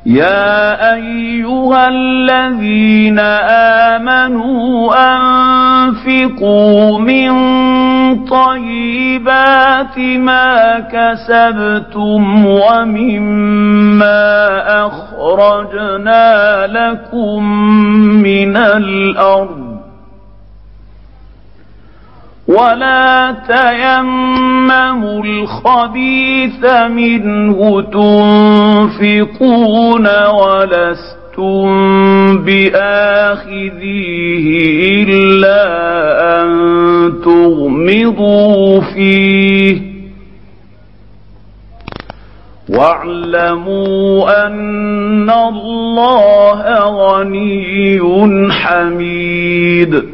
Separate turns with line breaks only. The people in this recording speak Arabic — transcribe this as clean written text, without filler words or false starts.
يا أيها الذين آمنوا أنفقوا من طيبات ما كسبتم ومما أخرجنا لكم من الأرض ولا تيمموا الخبيث منه تنفقون ولستم بآخذيه إلا أن تغمضوا فيه واعلموا أن الله غني حميد